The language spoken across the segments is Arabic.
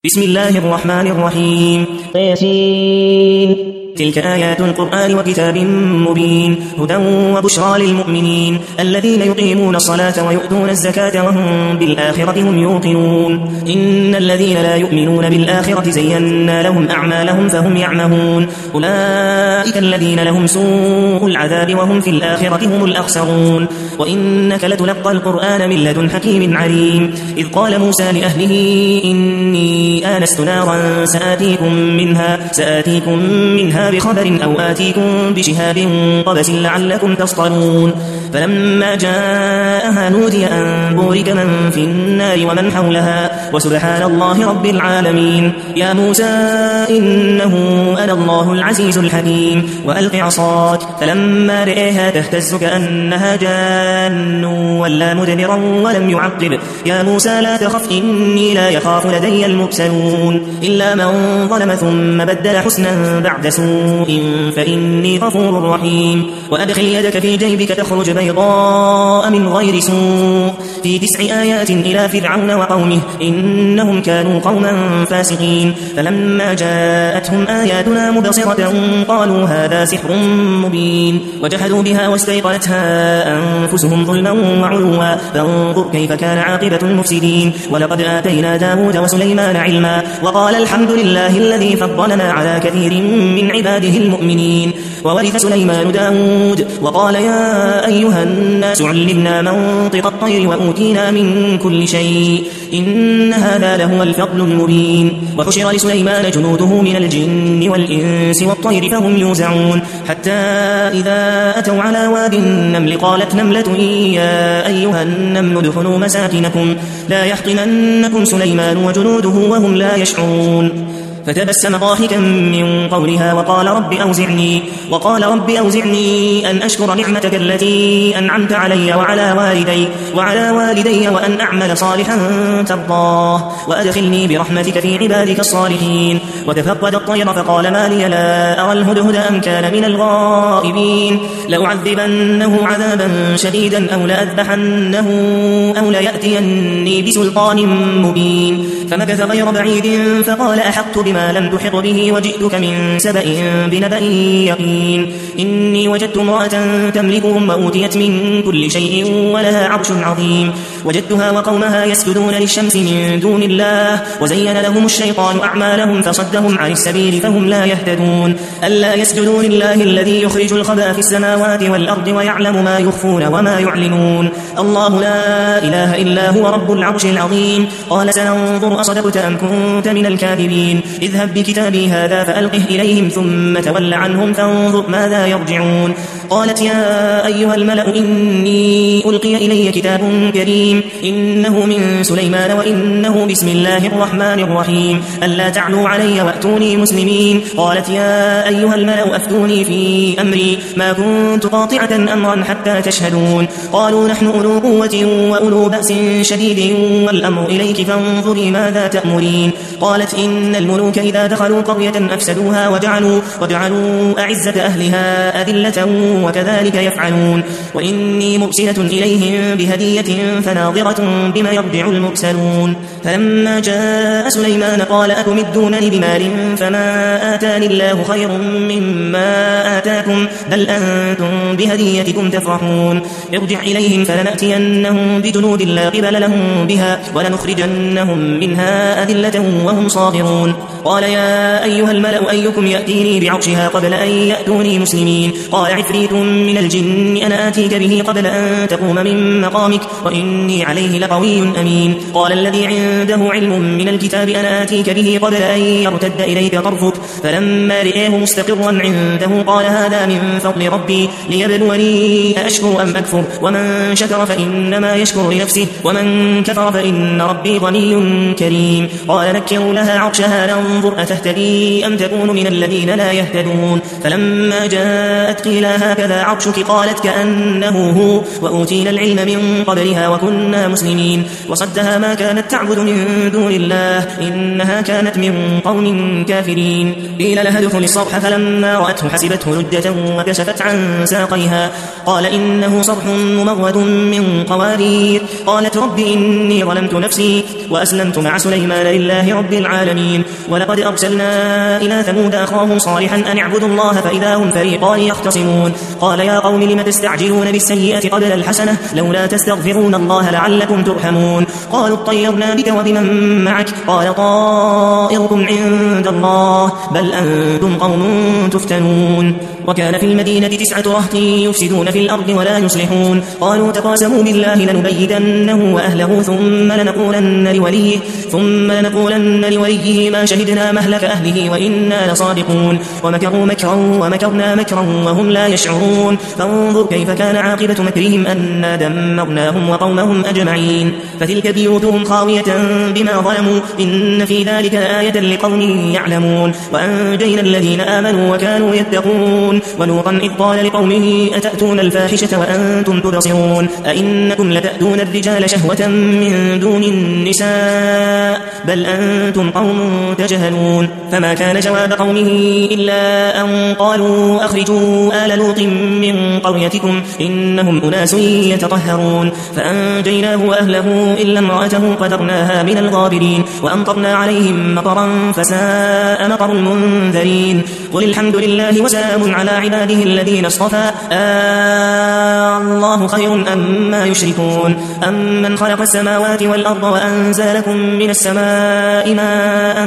بسم الله الرحمن الرحيم. ياسين. تلك آيات القرآن وكتاب مبين هدى وبشرى للمؤمنين الذين يقيمون الصلاة ويؤتون الزكاة وهم بالآخرة هم يوقنون. إن الذين لا يؤمنون بالآخرة زينا لهم أعمالهم فهم يعمهون. أولئك الذين لهم سوء العذاب وهم في الآخرة هم الأخسرون. وإنك لتلقى القرآن من لدن حكيم عليم. إذ قال موسى لأهله إني آنست نارا سآتيكم منها بخبر أو آتيكم بشهاب قبس لعلكم تصطلون. فلما جاءها نودي أن بورك من في النار ومن حولها وسبحان الله رب العالمين. يا موسى إنه أنا الله العزيز الحكيم. وألق عصاك فلما رئيها تهتز كأنها جان ولا مدبرا ولم يعقب. يا موسى لا تخف إني لا يخاف لدي المرسلون إلا من ظلم ثم بدل حسنا بعد سوء فإني غفور رحيم. وأدخل يدك في جيبك تخرج بيضاء من غير سوء في 9 آيات إلى فرعون وقومه إنهم كانوا قوما فاسقين. فلما جاءتهم آياتنا مبصرة قالوا هذا سحر مبين وجحدوا بها واستيقنتها أنفسهم ظلما وعلوا فانظر كيف كان عاقبة المفسدين. ولقد آتينا داود وسليمان علما وقال الحمد لله الذي فضلنا على كثير من عباده المؤمنين. وورث سليمان داود وقال يا أيها الناس علمنا منطق الطير وأوتينا من كل شيء إن هذا لهو الفضل المبين. وحشر لسليمان جنوده من الجن والإنس والطير فهم يوزعون حتى إذا أتوا على واد النمل قالت نملة يا أيها النمل ادخلوا مساكنكم لا يحطمنكم سليمان وجنوده وهم لا يشعرون. فتبسم ضاحكا من قولها وقال رب أوزعني أن أشكر نعمتك التي أنعمت علي وعلى والدي وأن أعمل صالحا ترضاه وأدخلني برحمتك في عبادك الصالحين. وتفقد الطير فقال ما لي لا أرى الهدهد أم كان من الغائبين. لأعذبنه عذابا شديدا أو لأذبحنه أو ليأتيني بسلطان مبين. فمكث غير بعيد فقال أحقت بما لم تحط به وجئتك من سبأ بنبأ يقين. إني وجدت امرأة تملكهم وأوتيت من كل شيء ولها عرش عظيم. وجدتها وقومها يسجدون للشمس من دون الله وزين لهم الشيطان أعمالهم فصدهم عن السبيل فهم لا يهتدون. ألا يسجدوا لله الذي يخرج الخبأ في السماوات والأرض ويعلم ما يخفون وما يعلنون. الله لا إله إلا هو رب العرش العظيم. قال سننظر أصدقت أم كنت من الكاذبين. اذهب بكتابي هذا فألقه إليهم ثم تول عنهم فانظر ماذا يرجعون. قالت يا أيها الملأ إني ألقي إلي كتاب كريم إنه من سليمان وإنه بسم الله الرحمن الرحيم ألا تعلوا علي وأتوني مسلمين. قالت يا أيها الملأ أفتوني في أمري ما كنت قاطعة أمرا حتى تشهدون. قالوا نحن أولو قوة وأولو بأس شديد والأمر إليك فانظري ماذا تأمرين. قالت إن الملوك إذا دخلوا قرية أفسدوها وجعلوا أعزة أهلها أذلة وكذلك يفعلون. وإني مرسلة إليهم بهدية فناظرة بما يرجع المرسلون. فلما جاء سليمان قال أتمدونني بمال فما آتاني الله خير مما آتاكم بل أنتم بهديتكم تفرحون. ارجع إليهم فلنأتينهم بجنود لا قبل لهم بها ولنخرجنهم منها أذلة وهم صاغرون. قال يا أيها الملأ أيكم يأتيني بعرشها قبل أن يأتوني مسلمين. قال عفريت من الجن أنا آتيك به قبل أن تقوم من مقامك وإني عليه لقوي أمين. قال الذي عنده علم من الكتاب أنا آتيك به قبل أن يرتد إليك طرفك. فلما رئيه مستقرا عنده قال هذا من فضل ربي ليبلوني أأشكر أم أكفر ومن شكر فإنما يشكر لنفسه ومن كفر فإن ربي غني كريم. قال نكروا لها عرشها ننظر أتهتدي أم تكون من الذين لا يهتدون. فلما جاءت قيل هكذا عرشك قالت كأنه هو وأوتينا العلم من قبلها وكنا مسلمين. وصدها ما كانت تعبد من دون الله إنها كانت من قوم كافرين. قيل لها ادخل الصرح فلما رأته حسبته لجة وكشفت عن ساقيها قال إنه صرح ممرد من قوارير. قالت رب إني ظلمت نفسي وأسلمت مع وسبح سليمان لله رب العالمين. ولقد أرسلنا إلى ثمود أخاهم صالحا أن اعبدوا الله فإذا هم فريقان يختصمون قال يا قوم لم تستعجلون بالسيئة قبل الحسنة لولا تستغفرون الله لعلكم ترحمون قالوا اطيرنا بك وبمن معك قال طائركم عند الله بل أنتم قوم تفتنون. وكان في المدينة 9 رهط يفسدون في الأرض ولا يصلحون قالوا تقاسموا بالله لنبيتنه وأهله ثم لنقولن لوليه ما شهدنا مهلك أهله وإنا لصادقون ومكروا مكرا ومكرنا مكرا وهم لا يشعرون فانظر كيف كان عاقبة مكرهم أنا دمرناهم وقومهم أجمعين. فتلك بيوتهم خاوية بما ظلموا إن في ذلك آية لقوم يعلمون. وأنجينا الذين آمنوا وكانوا يتقون ولوطا إذ قال لقومه أتأتون الفاحشة وأنتم تبصرون أئنكم لتأتون الرجال شهوة من دون النساء بل أنتم قوم تجهلون. فما كان جواب قومه إلا أن قالوا أخرجوا آل لوط من قريتكم إنهم أناس يتطهرون فأنجيناه وأهله إلا امرأته قدرناها من الغابرين وأمطرنا عليهم مطرا فساء مطر المنذرين. قل الحمد لله وسلام على عباده الذين اصطفى الله خير أما يشركون أمن خلق السماوات والأرض وأنزل لكم من السماء ماء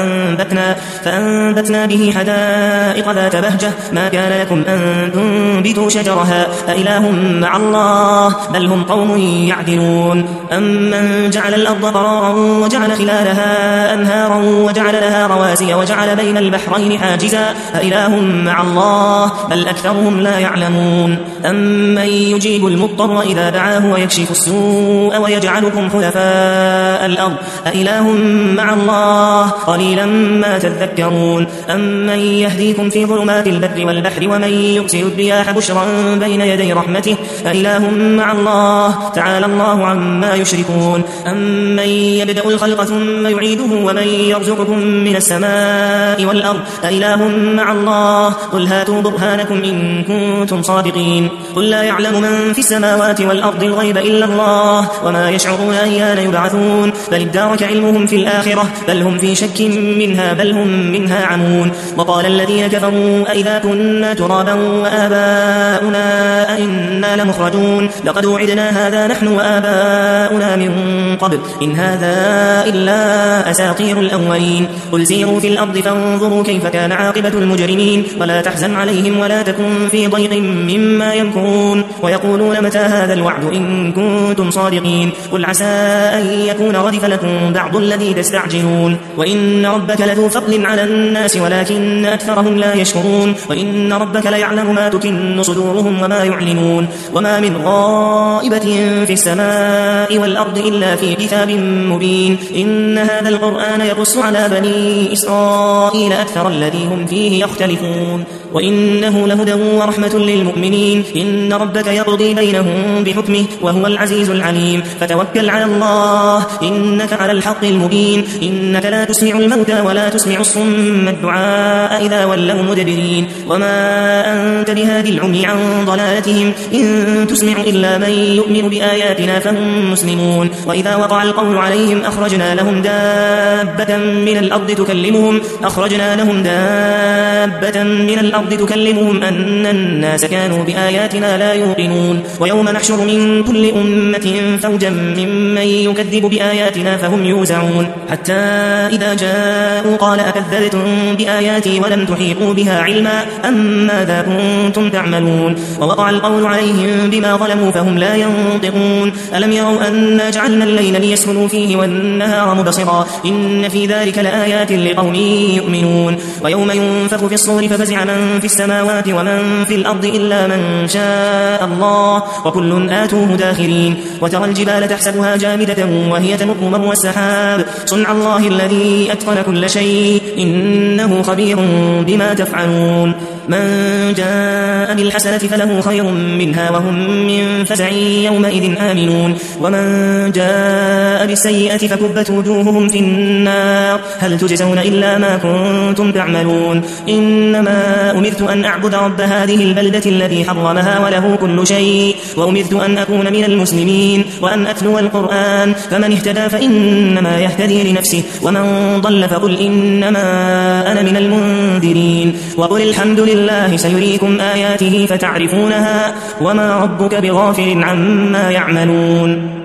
فأنبتنا به حدائق ذات بهجة ما كان لكم أن تنبتوا شجرها أإله مع الله بل هم قوم يعدلون أمن جعل الأرض قرارا وجعل خلالها أنهارا وجعل لها رواسي وجعل بين البحرين حاجزا أإله مع الله بل أكثرهم لا يعلمون أمن يجيب المضطر إذا دعاه ويكشف السوء ويجعلكم خلفاء الأرض أإله مع الله قليلا ما تذكرون أمن يهديكم في ظلمات البر والبحر ومن يرسل الرياح بشرا بين يدي رحمته أإله مع الله تعالى الله عما يشركون أمن يبدأ الخلق ثم يعيده ومن يرزقكم من السماء والأرض أإله مع الله قل هاتوا برهانكم إن كنتم صادقين. قل لا يعلم من في السماوات والأرض الغيب إلا الله وما يشعرون أيان يبعثون بل ادارك علمهم في الآخرة بل هم في شك منها بل هم منها عمون. وقال الذين كفروا أئذا كنا ترابا وآباؤنا أئنا لمخرجون لقد وعدنا هذا نحن وآباؤنا من قبل إن هذا إلا أساطير الأولين. قل سيروا في الأرض فانظروا كيف كان عاقبة المجرمين ولا تحزن عليهم ولا تكن في ضيق مما يمكرون ويقولون متى هذا الوعد إن كنتم صادقين. قل عسى أن يكون ردف لكم بعض الذي تستعجلون وإن ربك لذو فضل على الناس ولكن أكثرهم لا يشكرون وإن ربك ليعلم ما تكن صدورهم وما يعلنون وما من غائبة في السماء والأرض إلا في كتاب مبين. إن هذا القرآن يقص على بني إسرائيل أكثر الذي هم فيه يختلفون وإنه لهدى ورحمة للمؤمنين. إن ربك يقضي بينهم بحكمه وهو العزيز العليم. فتوكل على الله إنك على الحق المبين. إنك لا تسمع الموتى ولا تسمع الصم الدعاء إذا ولوا مدبرين وما أنت بهادي العمي عن ضلالتهم إن تسمع إلا من يؤمن بآياتنا فهم مسلمون. وإذا وقع القول عليهم أخرجنا لهم دابة من الأرض تكلمهم أن الناس كانوا بآياتنا لا يوقنون. ويوم نحشر من كل أمة فوجا ممن يكذب بآياتنا فهم يوزعون حتى إذا جاءوا قال أكذبتم بآياتي ولم تحيطوا بها علما أم ماذا كنتم تعملون. ووقع القول عليهم بما ظلموا فهم لا ينطقون. ألم يروا أنا جعلنا الليل ليسكنوا فيه والنهار مبصرا إن في ذلك لآيات لقوم يؤمنون. ويوم ينفخ في الصور ففزع من في السماوات ومن في الأرض إلا من شاء الله وكل آتوه داخرين. وترى الجبال تحسبها جامدة وهي تمر مر السحاب صنع الله الذي أتقن كل شيء إنه خبير بما تفعلون من جاء بالحسنة فله خير منها وهم من فزع يومئذ آمنون ومن جاء بالسيئة فكبت وجوههم في النار هل تجزون إلا ما كنتم تعملون إنما أمرت أن أعبد رب هذه البلدة الذي حرمها وله كل شيء وأمرت أن أكون من المسلمين وأن أتلو القرآن فمن اهتدى فإنما يهتدي لنفسه ومن ضل فقل إنما أنا من المنذرين وقل الحمد لله سيريكم آياته فتعرفونها وما ربك بغافل عما يعملون